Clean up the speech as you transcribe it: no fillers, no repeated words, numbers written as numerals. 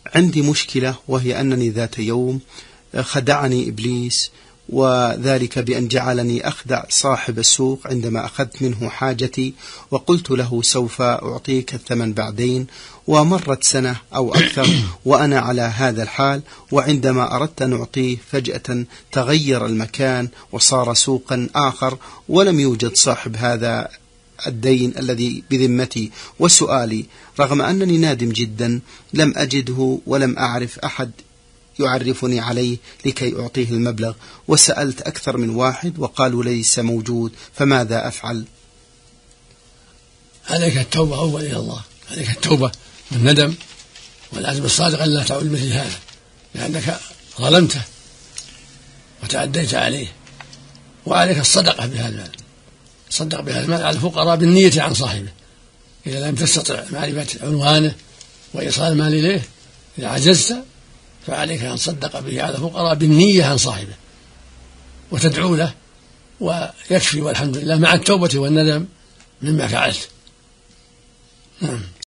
عندي مشكلة، وهي أنني ذات يوم خدعني إبليس، وذلك بأن جعلني أخدع صاحب السوق عندما أخذت منه حاجتي وقلت له سوف أعطيك الثمن بعدين، ومرت سنة أو أكثر وأنا على هذا الحال، وعندما أردت أن أعطيه فجأة تغير المكان وصار سوقا آخر ولم يوجد صاحب هذا الدين الذي بذمتي. وسؤالي رغم أنني نادم جدا لم أجده ولم أعرف أحد يعرفني عليه لكي أعطيه المبلغ، وسألت أكثر من واحد وقالوا ليس موجود، فماذا أفعل؟ عليك التوبة أول إلى الله، عليك التوبة والندم والعزم الصادق أن لا تعود مثل هذا، لأنك ظلمته وتعديت عليه. وعليك الصدقة بهذا المال، صدق بهذا المال على الفقراء بالنية عن صاحبه، إذا لم تستطع معرفة عنوانه وإيصال المال إليه، إذا عجزت فعليك أن تصدق به على الفقراء بالنية عن صاحبه وتدعو له، ويكفي والحمد لله مع التوبة والندم مما فعلت.